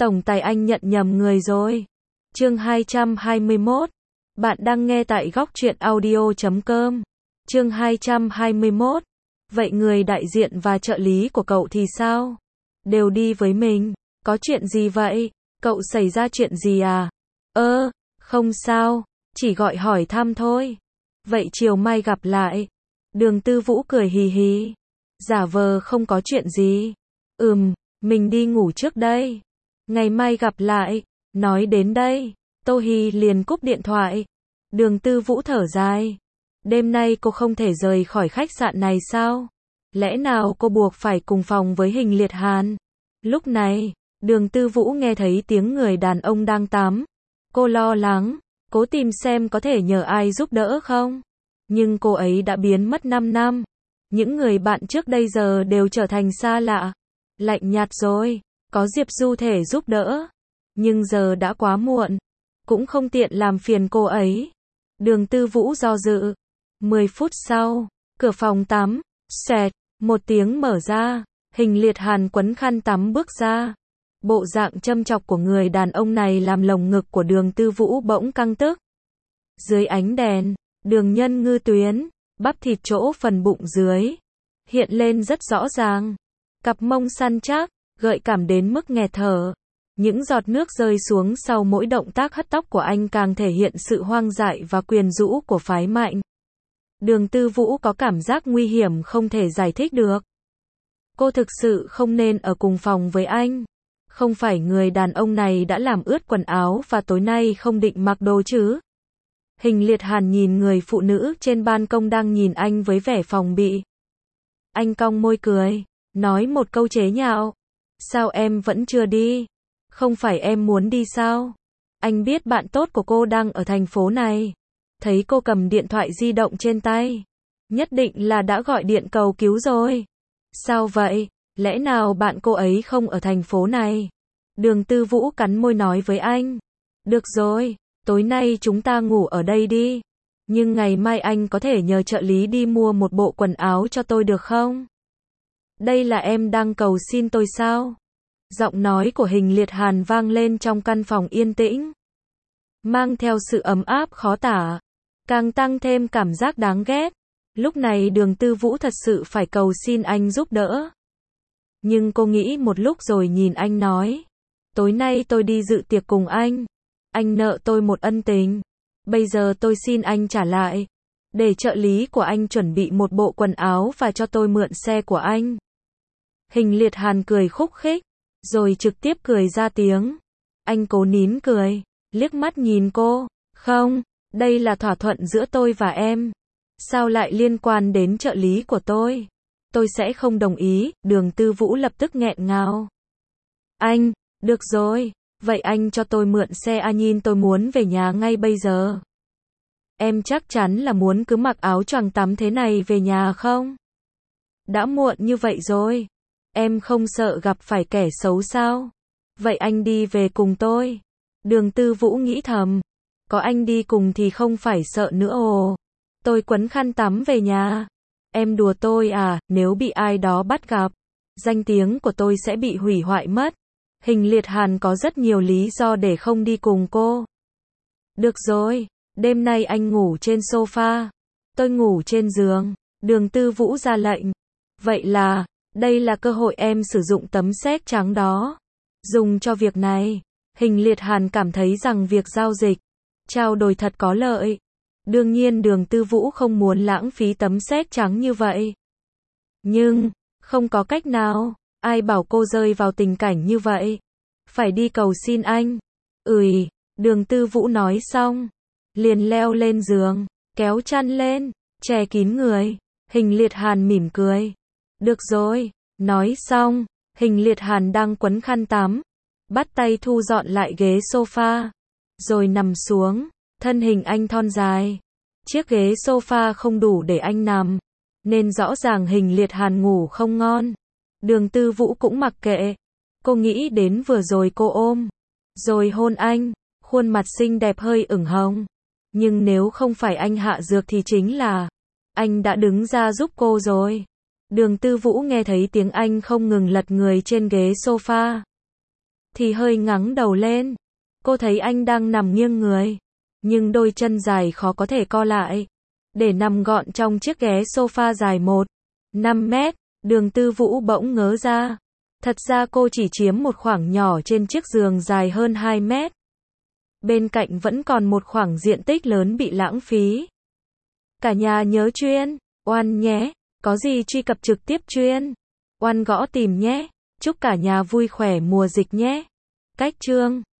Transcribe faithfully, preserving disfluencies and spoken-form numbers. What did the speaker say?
Tổng tài anh nhận nhầm người rồi. Chương hai trăm hai mươi mốt. Bạn đang nghe tại góc truyện audio chấm com. Chương hai trăm hai mươi mốt. Vậy người đại diện và trợ lý của cậu thì sao? Đều đi với mình. Có chuyện gì vậy? Cậu xảy ra chuyện gì à? Ơ, không sao. Chỉ gọi hỏi thăm thôi. Vậy chiều mai gặp lại. Đường Tư Vũ cười hì hì. Giả vờ không có chuyện gì. Ừm, mình đi ngủ trước đây. Ngày mai gặp lại. Nói đến đây, Tô Hi liền cúp điện thoại. Đường Tư Vũ thở dài. Đêm nay cô không thể rời khỏi khách sạn này sao? Lẽ nào cô buộc phải cùng phòng với Hình Liệt Hàn? Lúc này, Đường Tư Vũ nghe thấy tiếng người đàn ông đang tắm. Cô lo lắng, cố tìm xem có thể nhờ ai giúp đỡ không? Nhưng cô ấy đã biến mất năm năm. Những người bạn trước đây giờ đều trở thành xa lạ. Lạnh nhạt rồi, có Diệp Du thể giúp đỡ. Nhưng giờ đã quá muộn. Cũng không tiện làm phiền cô ấy. Đường Tư Vũ do dự. Mười phút sau, cửa phòng tắm, xẹt, một tiếng mở ra. Hình Liệt Hàn quấn khăn tắm bước ra. Bộ dạng châm chọc của người đàn ông này làm lồng ngực của Đường Tư Vũ bỗng căng tức. Dưới ánh đèn, đường nhân ngư tuyến, bắp thịt chỗ phần bụng dưới, hiện lên rất rõ ràng. Cặp mông săn chắc, gợi cảm đến mức nghẹt thở. Những giọt nước rơi xuống sau mỗi động tác hất tóc của anh càng thể hiện sự hoang dại và quyền rũ của phái mạnh. Đường Tư Vũ có cảm giác nguy hiểm không thể giải thích được. Cô thực sự không nên ở cùng phòng với anh. Không phải người đàn ông này đã làm ướt quần áo và tối nay không định mặc đồ chứ? Hình Liệt Hàn nhìn người phụ nữ trên ban công đang nhìn anh với vẻ phòng bị. Anh cong môi cười, nói một câu chế nhạo. Sao em vẫn chưa đi? Không phải em muốn đi sao? Anh biết bạn tốt của cô đang ở thành phố này. Thấy cô cầm điện thoại di động trên tay. Nhất định là đã gọi điện cầu cứu rồi. Sao vậy? Lẽ nào bạn cô ấy không ở thành phố này? Đường Tư Vũ cắn môi nói với anh. Được rồi, tối nay chúng ta ngủ ở đây đi. Nhưng ngày mai anh có thể nhờ trợ lý đi mua một bộ quần áo cho tôi được không? Đây là em đang cầu xin tôi sao? Giọng nói của Hình Liệt Hàn vang lên trong căn phòng yên tĩnh. Mang theo sự ấm áp khó tả. Càng tăng thêm cảm giác đáng ghét. Lúc này Đường Tư Vũ thật sự phải cầu xin anh giúp đỡ. Nhưng cô nghĩ một lúc rồi nhìn anh nói. Tối nay tôi đi dự tiệc cùng anh. Anh nợ tôi một ân tình. Bây giờ tôi xin anh trả lại. Để trợ lý của anh chuẩn bị một bộ quần áo và cho tôi mượn xe của anh. Hình Liệt Hàn cười khúc khích. Rồi trực tiếp cười ra tiếng. Anh cố nín cười. Liếc mắt nhìn cô. Không, đây là thỏa thuận giữa tôi và em. Sao lại liên quan đến trợ lý của tôi? Tôi sẽ không đồng ý. Đường Tư Vũ lập tức nghẹn ngào. Anh, được rồi. Vậy anh cho tôi mượn xe A Nhìn, tôi muốn về nhà ngay bây giờ. Em chắc chắn là muốn cứ mặc áo choàng tắm thế này về nhà không? Đã muộn như vậy rồi. Em không sợ gặp phải kẻ xấu sao? Vậy anh đi về cùng tôi. Đường Tư Vũ nghĩ thầm. Có anh đi cùng thì không phải sợ nữa ồ. Tôi quấn khăn tắm về nhà. Em đùa tôi à, nếu bị ai đó bắt gặp, danh tiếng của tôi sẽ bị hủy hoại mất. Hình Liệt Hàn có rất nhiều lý do để không đi cùng cô. Được rồi, đêm nay anh ngủ trên sofa. Tôi ngủ trên giường. Đường Tư Vũ ra lệnh. Vậy là, đây là cơ hội em sử dụng tấm séc trắng đó. Dùng cho việc này. Hình Liệt Hàn cảm thấy rằng việc giao dịch, trao đổi thật có lợi. Đương nhiên Đường Tư Vũ không muốn lãng phí tấm séc trắng như vậy. Nhưng, không có cách nào. Ai bảo cô rơi vào tình cảnh như vậy? Phải đi cầu xin anh. Ừi, Đường Tư Vũ nói xong. Liền leo lên giường, kéo chăn lên, che kín người. Hình Liệt Hàn mỉm cười. Được rồi, nói xong. Hình Liệt Hàn đang quấn khăn tắm. Bắt tay thu dọn lại ghế sofa. Rồi nằm xuống. Thân hình anh thon dài. Chiếc ghế sofa không đủ để anh nằm. Nên rõ ràng Hình Liệt Hàn ngủ không ngon. Đường Tư Vũ cũng mặc kệ. Cô nghĩ đến vừa rồi cô ôm. Rồi hôn anh. Khuôn mặt xinh đẹp hơi ửng hồng. Nhưng nếu không phải anh hạ dược thì chính là anh đã đứng ra giúp cô rồi. Đường Tư Vũ nghe thấy tiếng anh không ngừng lật người trên ghế sofa. thì hơi ngắng đầu lên. Cô thấy anh đang nằm nghiêng người, nhưng đôi chân dài khó có thể co lại, để nằm gọn trong chiếc ghế sofa dài một phẩy năm mét. Đường Tư Vũ bỗng ngớ ra. Thật ra cô chỉ chiếm một khoảng nhỏ trên chiếc giường dài hơn hai mét. Bên cạnh vẫn còn một khoảng diện tích lớn bị lãng phí. Cả nhà nhớ chuyên oan nhé. Có gì truy cập trực tiếp chuyên oan gõ tìm nhé. Chúc cả nhà vui khỏe mùa dịch nhé. Cách chương